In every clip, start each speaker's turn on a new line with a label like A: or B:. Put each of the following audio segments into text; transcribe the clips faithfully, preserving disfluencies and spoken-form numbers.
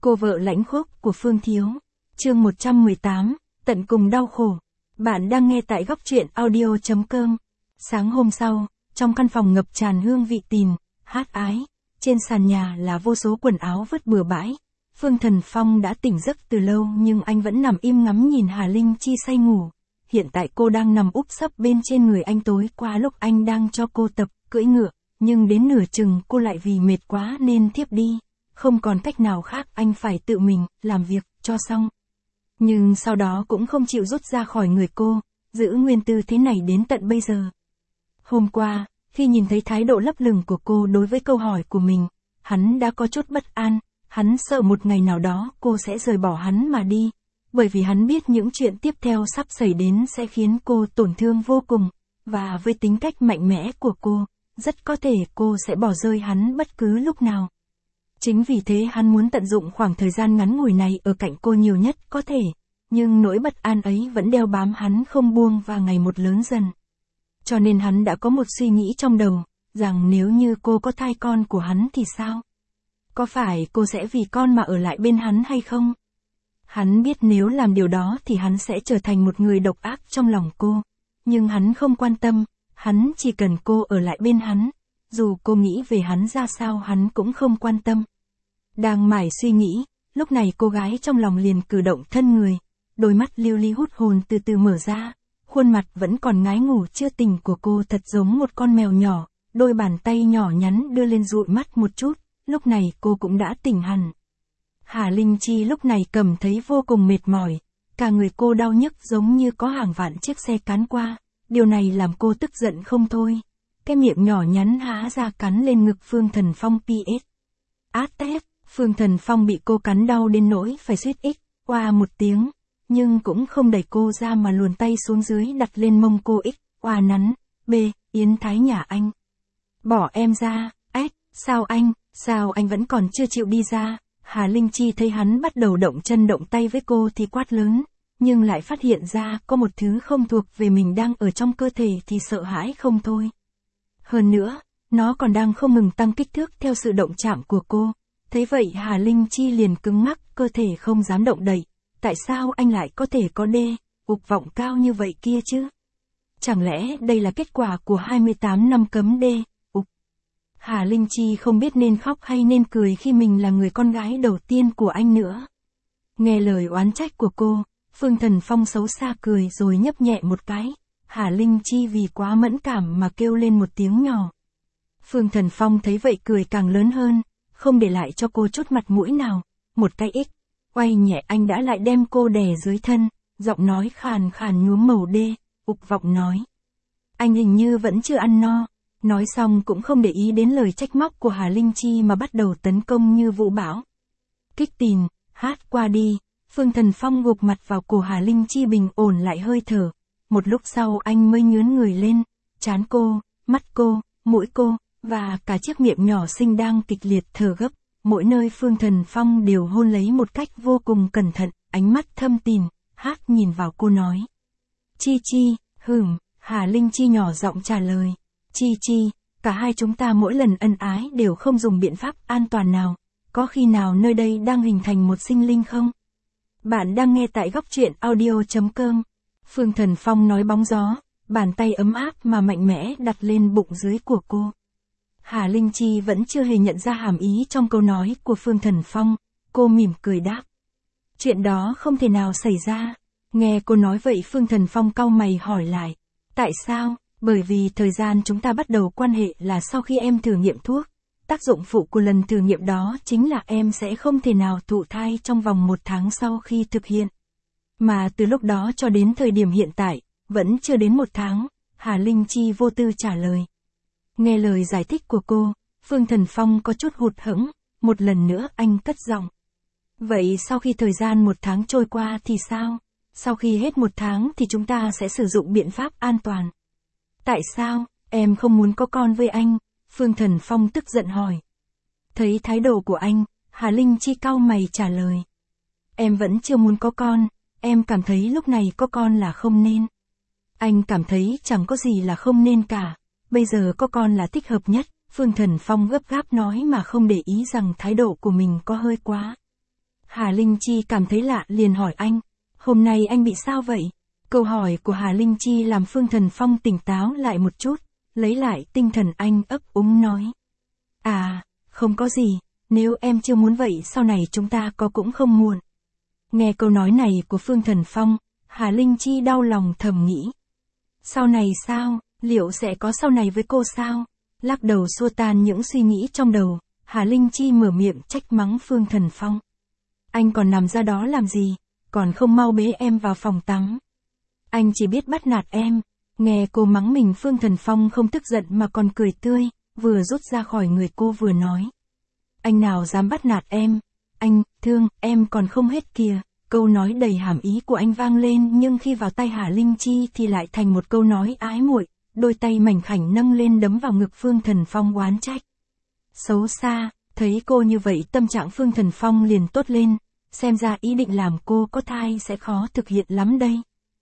A: Cô vợ lãnh khốc của Phương Thiếu. Chương một trăm mười tám, tận cùng đau khổ. Bạn đang nghe tại góc truyện audio chấm com. Sáng hôm sau, trong căn phòng ngập tràn hương vị tình, hát ái, trên sàn nhà là vô số quần áo vứt bừa bãi. Phương Thần Phong đã tỉnh giấc từ lâu nhưng anh vẫn nằm im ngắm nhìn Hà Linh Chi say ngủ. Hiện tại cô đang nằm úp sấp bên trên người anh tối qua lúc anh đang cho cô tập cưỡi ngựa, nhưng đến nửa chừng cô lại vì mệt quá nên thiếp đi. Không còn cách nào khác, anh phải tự mình làm việc cho xong. Nhưng sau đó cũng không chịu rút ra khỏi người cô, giữ nguyên tư thế này đến tận bây giờ. Hôm qua, khi nhìn thấy thái độ lấp lửng của cô đối với câu hỏi của mình, hắn đã có chút bất an, hắn sợ một ngày nào đó cô sẽ rời bỏ hắn mà đi, bởi vì hắn biết những chuyện tiếp theo sắp xảy đến sẽ khiến cô tổn thương vô cùng, và với tính cách mạnh mẽ của cô, rất có thể cô sẽ bỏ rơi hắn bất cứ lúc nào. Chính vì thế hắn muốn tận dụng khoảng thời gian ngắn ngủi này ở cạnh cô nhiều nhất có thể, nhưng nỗi bất an ấy vẫn đeo bám hắn không buông và ngày một lớn dần. Cho nên hắn đã có một suy nghĩ trong đầu, rằng nếu như cô có thai con của hắn thì sao? Có phải cô sẽ vì con mà ở lại bên hắn hay không? Hắn biết nếu làm điều đó thì hắn sẽ trở thành một người độc ác trong lòng cô, nhưng hắn không quan tâm, hắn chỉ cần cô ở lại bên hắn, dù cô nghĩ về hắn ra sao hắn cũng không quan tâm. Đang mải suy nghĩ, lúc này cô gái trong lòng liền cử động thân người, đôi mắt lưu ly hút hồn từ từ mở ra, khuôn mặt vẫn còn ngái ngủ chưa tỉnh của cô thật giống một con mèo nhỏ, đôi bàn tay nhỏ nhắn đưa lên dụi mắt một chút, lúc này cô cũng đã tỉnh hẳn. Hà Linh Chi lúc này cảm thấy vô cùng mệt mỏi, cả người cô đau nhức giống như có hàng vạn chiếc xe cán qua, điều này làm cô tức giận không thôi. Cái miệng nhỏ nhắn há ra cắn lên ngực Phương Thần Phong pê ét. Át tép, Phương Thần Phong bị cô cắn đau đến nỗi phải suýt ích, oa một tiếng, nhưng cũng không đẩy cô ra mà luồn tay xuống dưới đặt lên mông cô ích, oa nắn, b, Yến Thái nhà anh. Bỏ em ra, ếch, sao anh, sao anh vẫn còn chưa chịu đi ra? Hà Linh Chi thấy hắn bắt đầu động chân động tay với cô thì quát lớn, nhưng lại phát hiện ra có một thứ không thuộc về mình đang ở trong cơ thể thì sợ hãi không thôi. Hơn nữa, nó còn đang không ngừng tăng kích thước theo sự động chạm của cô. Thế vậy Hà Linh Chi liền cứng ngắc, cơ thể không dám động đậy. Tại sao anh lại có thể có đê, ục vọng cao như vậy kia chứ? Chẳng lẽ đây là kết quả của hai mươi tám năm cấm đê, ục? Hà Linh Chi không biết nên khóc hay nên cười khi mình là người con gái đầu tiên của anh nữa. Nghe lời oán trách của cô, Phương Thần Phong xấu xa cười rồi nhấp nhẹ một cái. Hà Linh Chi vì quá mẫn cảm mà kêu lên một tiếng nhỏ. Phương Thần Phong thấy vậy cười càng lớn hơn, không để lại cho cô chút mặt mũi nào, một cái ích, quay nhẹ anh đã lại đem cô đè dưới thân, giọng nói khàn khàn nhuốm màu đê, ục vọng nói. Anh hình như vẫn chưa ăn no, nói xong cũng không để ý đến lời trách móc của Hà Linh Chi mà bắt đầu tấn công như vũ bão. Kích tìn, hát qua đi, Phương Thần Phong gục mặt vào cổ Hà Linh Chi bình ổn lại hơi thở. Một lúc sau anh mới nhướn người lên, trán cô, mắt cô, mũi cô, và cả chiếc miệng nhỏ xinh đang kịch liệt thở gấp, mỗi nơi Phương Thần Phong đều hôn lấy một cách vô cùng cẩn thận, ánh mắt thâm tình, hát nhìn vào cô nói. Chi Chi, hửm, Hà Linh Chi nhỏ giọng trả lời. Chi Chi, cả hai chúng ta mỗi lần ân ái đều không dùng biện pháp an toàn nào, có khi nào nơi đây đang hình thành một sinh linh không? Bạn đang nghe tại góc truyện audio chấm com. Phương Thần Phong nói bóng gió, bàn tay ấm áp mà mạnh mẽ đặt lên bụng dưới của cô. Hà Linh Chi vẫn chưa hề nhận ra hàm ý trong câu nói của Phương Thần Phong, cô mỉm cười đáp. Chuyện đó không thể nào xảy ra. Nghe cô nói vậy Phương Thần Phong cau mày hỏi lại. Tại sao? Bởi vì thời gian chúng ta bắt đầu quan hệ là sau khi em thử nghiệm thuốc. Tác dụng phụ của lần thử nghiệm đó chính là em sẽ không thể nào thụ thai trong vòng một tháng sau khi thực hiện. Mà từ lúc đó cho đến thời điểm hiện tại, vẫn chưa đến một tháng, Hà Linh Chi vô tư trả lời. Nghe lời giải thích của cô, Phương Thần Phong có chút hụt hẫng, một lần nữa anh cất giọng. Vậy sau khi thời gian một tháng trôi qua thì sao? Sau khi hết một tháng thì chúng ta sẽ sử dụng biện pháp an toàn. Tại sao, em không muốn có con với anh? Phương Thần Phong tức giận hỏi. Thấy thái độ của anh, Hà Linh Chi cau mày trả lời. Em vẫn chưa muốn có con, em cảm thấy lúc này có con là không nên. Anh cảm thấy chẳng có gì là không nên cả, bây giờ có con là thích hợp nhất, Phương Thần Phong gấp gáp nói mà không để ý rằng thái độ của mình có hơi quá. Hà Linh Chi cảm thấy lạ liền hỏi anh, hôm nay anh bị sao vậy? Câu hỏi của Hà Linh Chi làm Phương Thần Phong tỉnh táo lại một chút, lấy lại tinh thần anh ấp úng nói. À, không có gì, nếu em chưa muốn vậy sau này chúng ta có cũng không muộn. Nghe câu nói này của Phương Thần Phong, Hà Linh Chi đau lòng thầm nghĩ. Sau này sao, liệu sẽ có sau này với cô sao? Lắc đầu xua tan những suy nghĩ trong đầu, Hà Linh Chi mở miệng trách mắng Phương Thần Phong. Anh còn nằm ra đó làm gì, còn không mau bế em vào phòng tắm. Anh chỉ biết bắt nạt em. Nghe cô mắng mình Phương Thần Phong không tức giận mà còn cười tươi, vừa rút ra khỏi người cô vừa nói. Anh nào dám bắt nạt em, anh, thương, em còn không hết kìa. Câu nói đầy hàm ý của anh vang lên nhưng khi vào tay Hà Linh Chi thì lại thành một câu nói ái muội, đôi tay mảnh khảnh nâng lên đấm vào ngực Phương Thần Phong oán trách. Xấu xa, thấy cô như vậy tâm trạng Phương Thần Phong liền tốt lên, xem ra ý định làm cô có thai sẽ khó thực hiện lắm đây.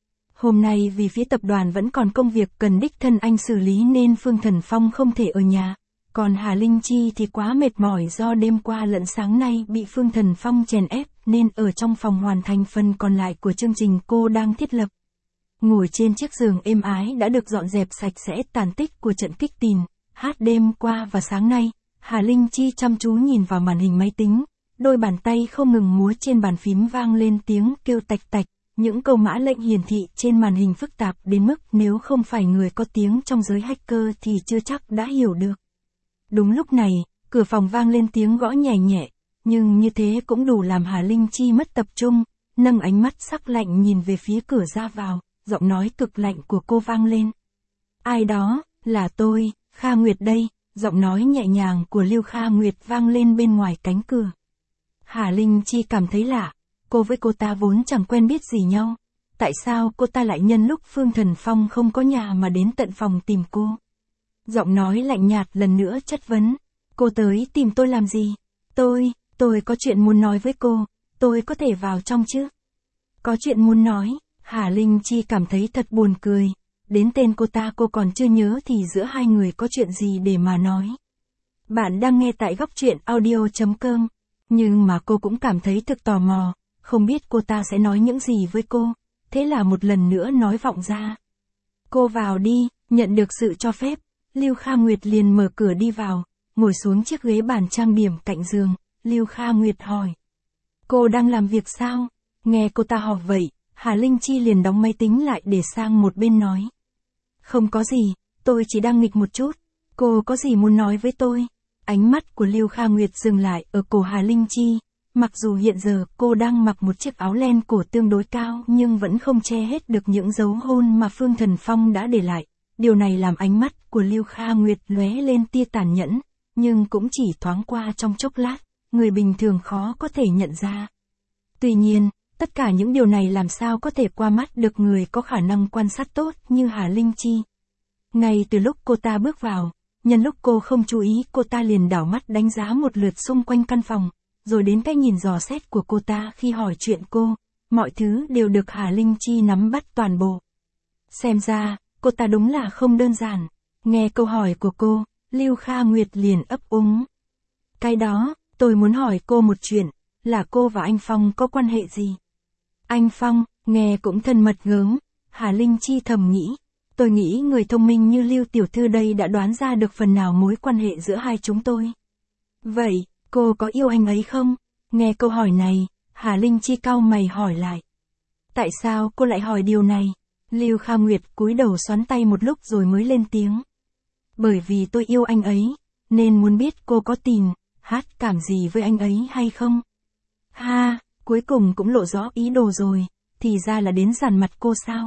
A: Hôm nay vì phía tập đoàn vẫn còn công việc cần đích thân anh xử lý nên Phương Thần Phong không thể ở nhà, còn Hà Linh Chi thì quá mệt mỏi do đêm qua lẫn sáng nay bị Phương Thần Phong chèn ép nên ở trong phòng hoàn thành phần còn lại của chương trình cô đang thiết lập. Ngồi trên chiếc giường êm ái đã được dọn dẹp sạch sẽ tàn tích của trận kích tình, hát đêm qua và sáng nay, Hà Linh Chi chăm chú nhìn vào màn hình máy tính, đôi bàn tay không ngừng múa trên bàn phím vang lên tiếng kêu tạch tạch. Những câu mã lệnh hiển thị trên màn hình phức tạp đến mức nếu không phải người có tiếng trong giới hacker thì chưa chắc đã hiểu được. Đúng lúc này, cửa phòng vang lên tiếng gõ nhẹ nhẹ, nhưng như thế cũng đủ làm Hà Linh Chi mất tập trung, nâng ánh mắt sắc lạnh nhìn về phía cửa ra vào, giọng nói cực lạnh của cô vang lên. Ai đó, là tôi, Kha Nguyệt đây, giọng nói nhẹ nhàng của Lưu Kha Nguyệt vang lên bên ngoài cánh cửa. Hà Linh Chi cảm thấy lạ. Cô với cô ta vốn chẳng quen biết gì nhau. Tại sao cô ta lại nhân lúc Phương Thần Phong không có nhà mà đến tận phòng tìm cô? Giọng nói lạnh nhạt lần nữa chất vấn. Cô tới tìm tôi làm gì? Tôi, tôi có chuyện muốn nói với cô. Tôi có thể vào trong chứ? Có chuyện muốn nói. Hà Linh Chi cảm thấy thật buồn cười. Đến tên cô ta cô còn chưa nhớ thì giữa hai người có chuyện gì để mà nói. Bạn đang nghe tại góc truyện audio chấm com. Nhưng mà cô cũng cảm thấy thực tò mò. Không biết cô ta sẽ nói những gì với cô, thế là một lần nữa nói vọng ra. Cô vào đi, nhận được sự cho phép, Lưu Kha Nguyệt liền mở cửa đi vào, ngồi xuống chiếc ghế bàn trang điểm cạnh giường, Lưu Kha Nguyệt hỏi. Cô đang làm việc sao? Nghe cô ta hỏi vậy, Hà Linh Chi liền đóng máy tính lại để sang một bên nói. Không có gì, tôi chỉ đang nghịch một chút, cô có gì muốn nói với tôi? Ánh mắt của Lưu Kha Nguyệt dừng lại ở cổ Hà Linh Chi. Mặc dù hiện giờ cô đang mặc một chiếc áo len cổ tương đối cao nhưng vẫn không che hết được những dấu hôn mà Phương Thần Phong đã để lại. Điều này làm ánh mắt của Lưu Kha Nguyệt lóe lên tia tàn nhẫn, nhưng cũng chỉ thoáng qua trong chốc lát, người bình thường khó có thể nhận ra. Tuy nhiên, tất cả những điều này làm sao có thể qua mắt được người có khả năng quan sát tốt như Hà Linh Chi. Ngay từ lúc cô ta bước vào, nhân lúc cô không chú ý cô ta liền đảo mắt đánh giá một lượt xung quanh căn phòng. Rồi đến cái nhìn dò xét của cô ta khi hỏi chuyện cô, mọi thứ đều được Hà Linh Chi nắm bắt toàn bộ. Xem ra, cô ta đúng là không đơn giản. Nghe câu hỏi của cô, Lưu Kha Nguyệt liền ấp úng. Cái đó, tôi muốn hỏi cô một chuyện, là cô và anh Phong có quan hệ gì? Anh Phong, nghe cũng thân mật gớm, Hà Linh Chi thầm nghĩ. Tôi nghĩ người thông minh như Lưu Tiểu Thư đây đã đoán ra được phần nào mối quan hệ giữa hai chúng tôi. Vậy, cô có yêu anh ấy không? Nghe câu hỏi này, Hà Linh Chi cau mày hỏi lại. Tại sao cô lại hỏi điều này? Lưu Kha Nguyệt cúi đầu xoắn tay một lúc rồi mới lên tiếng. Bởi vì tôi yêu anh ấy, nên muốn biết cô có tình, hát cảm gì với anh ấy hay không? Ha, cuối cùng cũng lộ rõ ý đồ rồi, thì ra là đến dằn mặt cô sao?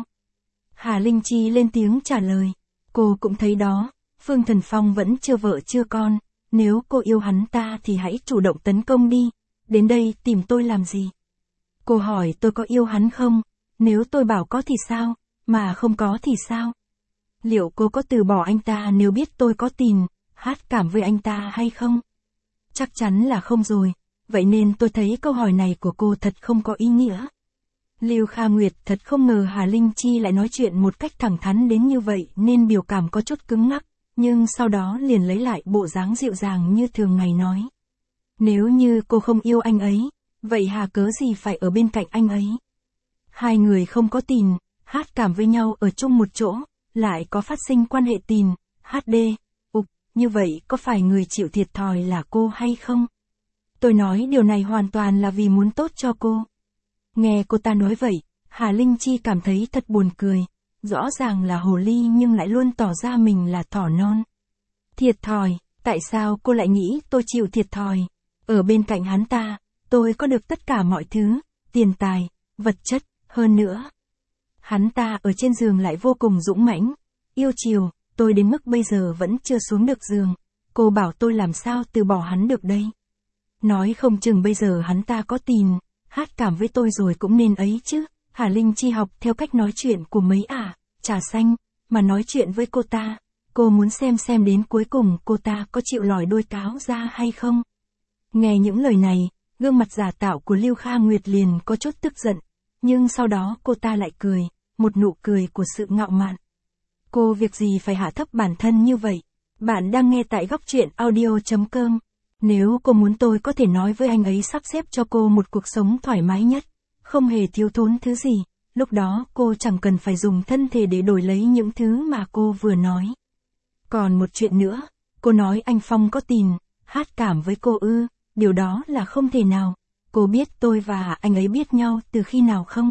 A: Hà Linh Chi lên tiếng trả lời. Cô cũng thấy đó, Phương Thần Phong vẫn chưa vợ chưa con. Nếu cô yêu hắn ta thì hãy chủ động tấn công đi, đến đây tìm tôi làm gì? Cô hỏi tôi có yêu hắn không? Nếu tôi bảo có thì sao, mà không có thì sao? Liệu cô có từ bỏ anh ta nếu biết tôi có tình, hát cảm với anh ta hay không? Chắc chắn là không rồi, vậy nên tôi thấy câu hỏi này của cô thật không có ý nghĩa. Lưu Kha Nguyệt thật không ngờ Hà Linh Chi lại nói chuyện một cách thẳng thắn đến như vậy nên biểu cảm có chút cứng ngắc. Nhưng sau đó liền lấy lại bộ dáng dịu dàng như thường ngày nói. Nếu như cô không yêu anh ấy, Vậy hà cớ gì phải ở bên cạnh anh ấy? Hai người không có tình, hát cảm với nhau ở chung một chỗ, lại có phát sinh quan hệ tình, hát đê, ục, như vậy có phải người chịu thiệt thòi là cô hay không? Tôi nói điều này hoàn toàn là vì muốn tốt cho cô. Nghe cô ta nói vậy, Hà Linh Chi cảm thấy thật buồn cười, rõ ràng là hồ ly nhưng lại luôn tỏ ra mình là thỏ non. Thiệt thòi, tại sao cô lại nghĩ tôi chịu thiệt thòi? Ở bên cạnh hắn ta, tôi có được tất cả mọi thứ, tiền tài, vật chất, hơn nữa. Hắn ta ở trên giường lại vô cùng dũng mãnh, yêu chiều, tôi đến mức bây giờ vẫn chưa xuống được giường. Cô bảo tôi làm sao từ bỏ hắn được đây? Nói không chừng bây giờ hắn ta có tình, hát cảm với tôi rồi cũng nên ấy chứ. Hà Linh Chi học theo cách nói chuyện của mấy ả, trà xanh, mà nói chuyện với cô ta. Cô muốn xem xem đến cuối cùng cô ta có chịu lòi đôi cáo ra hay không. Nghe những lời này, gương mặt giả tạo của Lưu Kha Nguyệt liền có chút tức giận, nhưng sau đó cô ta lại cười, một nụ cười của sự ngạo mạn. Cô việc gì phải hạ thấp bản thân như vậy? Bạn đang nghe tại góc truyện audio chấm com. Nếu cô muốn tôi có thể nói với anh ấy sắp xếp cho cô một cuộc sống thoải mái nhất, không hề thiếu thốn thứ gì, lúc đó cô chẳng cần phải dùng thân thể để đổi lấy những thứ mà cô vừa nói. Còn một chuyện nữa, cô nói anh Phong có tình, hát cảm với cô ư, điều đó là không thể nào. Cô biết tôi và anh ấy biết nhau từ khi nào không?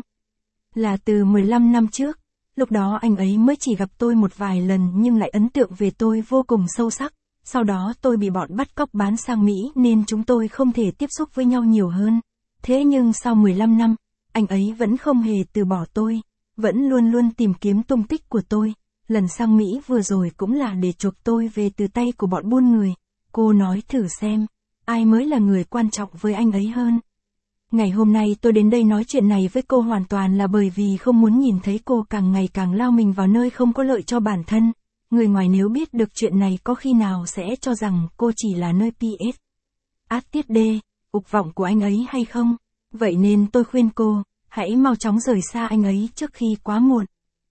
A: Là từ mười lăm năm trước, lúc đó anh ấy mới chỉ gặp tôi một vài lần nhưng lại ấn tượng về tôi vô cùng sâu sắc. Sau đó tôi bị bọn bắt cóc bán sang Mỹ nên chúng tôi không thể tiếp xúc với nhau nhiều hơn. Thế nhưng sau mười lăm năm, anh ấy vẫn không hề từ bỏ tôi, vẫn luôn luôn tìm kiếm tung tích của tôi. Lần sang Mỹ vừa rồi cũng là để chuộc tôi về từ tay của bọn buôn người. Cô nói thử xem, ai mới là người quan trọng với anh ấy hơn. Ngày hôm nay tôi đến đây nói chuyện này với cô hoàn toàn là bởi vì không muốn nhìn thấy cô càng ngày càng lao mình vào nơi không có lợi cho bản thân. Người ngoài nếu biết được chuyện này có khi nào sẽ cho rằng cô chỉ là nơi pê ét. Át tiết đê, ục vọng của anh ấy hay không? Vậy nên tôi khuyên cô, hãy mau chóng rời xa anh ấy trước khi quá muộn.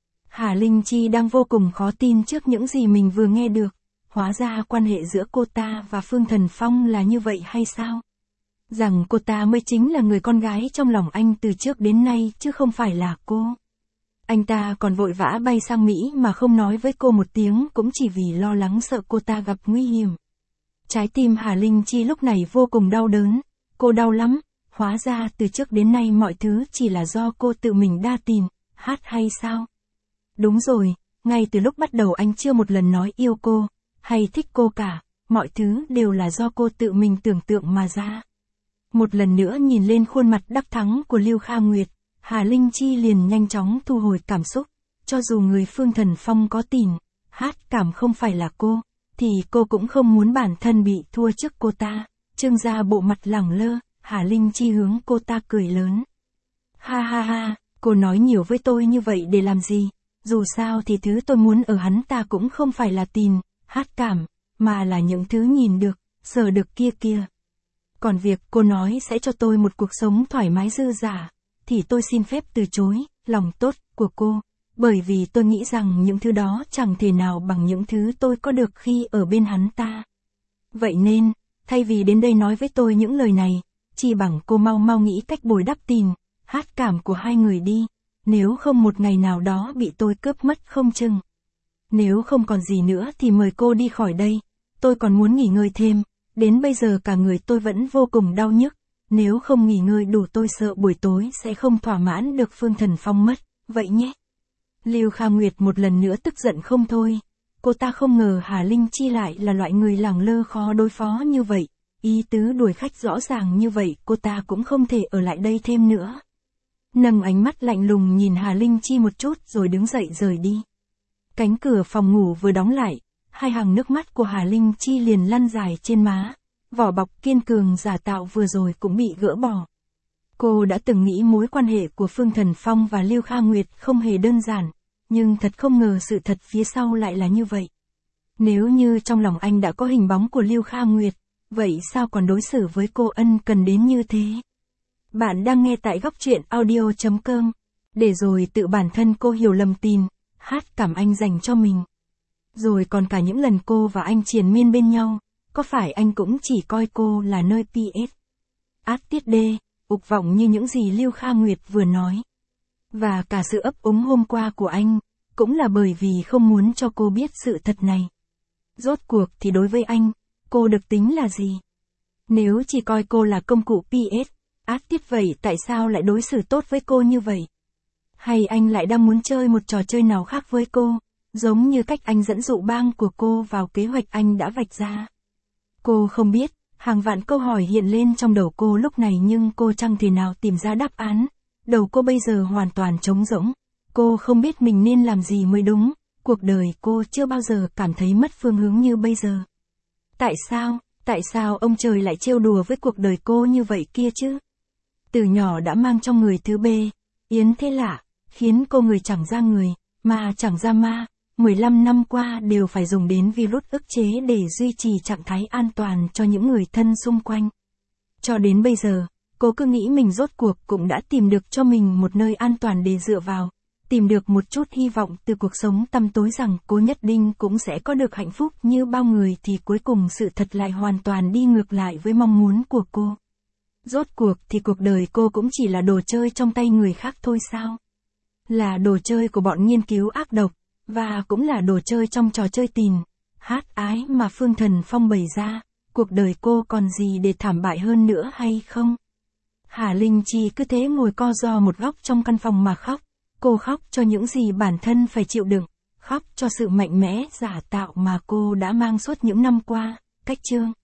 A: Hà Linh Chi đang vô cùng khó tin trước những gì mình vừa nghe được. Hóa ra quan hệ giữa cô ta và Phương Thần Phong là như vậy hay sao? Rằng cô ta mới chính là người con gái trong lòng anh từ trước đến nay chứ không phải là cô. Anh ta còn vội vã bay sang Mỹ mà không nói với cô một tiếng cũng chỉ vì lo lắng sợ cô ta gặp nguy hiểm. Trái tim Hà Linh Chi lúc này vô cùng đau đớn. Cô đau lắm, hóa ra từ trước đến nay mọi thứ chỉ là do cô tự mình đa tình, hát hay sao? Đúng rồi, ngay từ lúc bắt đầu anh chưa một lần nói yêu cô, hay thích cô cả, mọi thứ đều là do cô tự mình tưởng tượng mà ra. Một lần nữa nhìn lên khuôn mặt đắc thắng của Lưu Kha Nguyệt, Hà Linh Chi liền nhanh chóng thu hồi cảm xúc. Cho dù người Phương Thần Phong có tình, hát cảm không phải là cô, thì cô cũng không muốn bản thân bị thua trước cô ta. Trưng ra bộ mặt lẳng lơ, Hà Linh Chi hướng cô ta cười lớn. Ha ha ha, cô nói nhiều với tôi như vậy để làm gì? Dù sao thì thứ tôi muốn ở hắn ta cũng không phải là tình, hát cảm, mà là những thứ nhìn được, sờ được kia kia. Còn việc cô nói sẽ cho tôi một cuộc sống thoải mái dư dả, thì tôi xin phép từ chối, lòng tốt của cô, bởi vì tôi nghĩ rằng những thứ đó chẳng thể nào bằng những thứ tôi có được khi ở bên hắn ta. Vậy nên, thay vì đến đây nói với tôi những lời này, chỉ bằng cô mau mau nghĩ cách bồi đắp tình, hát cảm của hai người đi, nếu không một ngày nào đó bị tôi cướp mất không chừng. Nếu không còn gì nữa thì mời cô đi khỏi đây, tôi còn muốn nghỉ ngơi thêm, đến bây giờ cả người tôi vẫn vô cùng đau nhức, nếu không nghỉ ngơi đủ tôi sợ buổi tối sẽ không thỏa mãn được Phương Thần Phong mất, vậy nhé. Lưu Kha Nguyệt một lần nữa tức giận không thôi, cô ta không ngờ Hà Linh Chi lại là loại người lẳng lơ khó đối phó như vậy, ý tứ đuổi khách rõ ràng như vậy cô ta cũng không thể ở lại đây thêm nữa. Nâng ánh mắt lạnh lùng nhìn Hà Linh Chi một chút rồi đứng dậy rời đi. Cánh cửa phòng ngủ vừa đóng lại, hai hàng nước mắt của Hà Linh Chi liền lăn dài trên má, vỏ bọc kiên cường giả tạo vừa rồi cũng bị gỡ bỏ. Cô đã từng nghĩ mối quan hệ của Phương Thần Phong và Lưu Kha Nguyệt không hề đơn giản, nhưng thật không ngờ sự thật phía sau lại là như vậy. Nếu như trong lòng anh đã có hình bóng của Lưu Kha Nguyệt, vậy sao còn đối xử với cô ân cần đến như thế? Bạn đang nghe tại góc truyện audio chấm com, để rồi tự bản thân cô hiểu lầm tin, hát cảm anh dành cho mình. Rồi còn cả những lần cô và anh triền miên bên nhau, có phải anh cũng chỉ coi cô là nơi pê ét? Át tiết đê, ục vọng như những gì Lưu Kha Nguyệt vừa nói. Và cả sự ấp úng hôm qua của anh, cũng là bởi vì không muốn cho cô biết sự thật này. Rốt cuộc thì đối với anh, cô được tính là gì? Nếu chỉ coi cô là công cụ pê ét, ác tiết vậy tại sao lại đối xử tốt với cô như vậy? Hay anh lại đang muốn chơi một trò chơi nào khác với cô, giống như cách anh dẫn dụ bang của cô vào kế hoạch anh đã vạch ra? Cô không biết, hàng vạn câu hỏi hiện lên trong đầu cô lúc này nhưng cô chẳng thể nào tìm ra đáp án. Đầu cô bây giờ hoàn toàn trống rỗng. Cô không biết mình nên làm gì mới đúng. Cuộc đời cô chưa bao giờ cảm thấy mất phương hướng như bây giờ. Tại sao, tại sao ông trời lại trêu đùa với cuộc đời cô như vậy kia chứ? Từ nhỏ đã mang trong người thứ B, yến thế lạ, khiến cô người chẳng ra người, mà chẳng ra ma. mười lăm năm qua đều phải dùng đến virus ức chế để duy trì trạng thái an toàn cho những người thân xung quanh. Cho đến bây giờ, cô cứ nghĩ mình rốt cuộc cũng đã tìm được cho mình một nơi an toàn để dựa vào, tìm được một chút hy vọng từ cuộc sống tăm tối rằng cô nhất định cũng sẽ có được hạnh phúc như bao người thì cuối cùng sự thật lại hoàn toàn đi ngược lại với mong muốn của cô. Rốt cuộc thì cuộc đời cô cũng chỉ là đồ chơi trong tay người khác thôi sao? Là đồ chơi của bọn nghiên cứu ác độc, và cũng là đồ chơi trong trò chơi tình, hát ái mà Phương Thần Phong bày ra. Cuộc đời cô còn gì để thảm bại hơn nữa hay không? Hà Linh Chi cứ thế ngồi co ro một góc trong căn phòng mà khóc. Cô khóc cho những gì bản thân phải chịu đựng, khóc cho sự mạnh mẽ giả tạo mà cô đã mang suốt những năm qua. Cách chương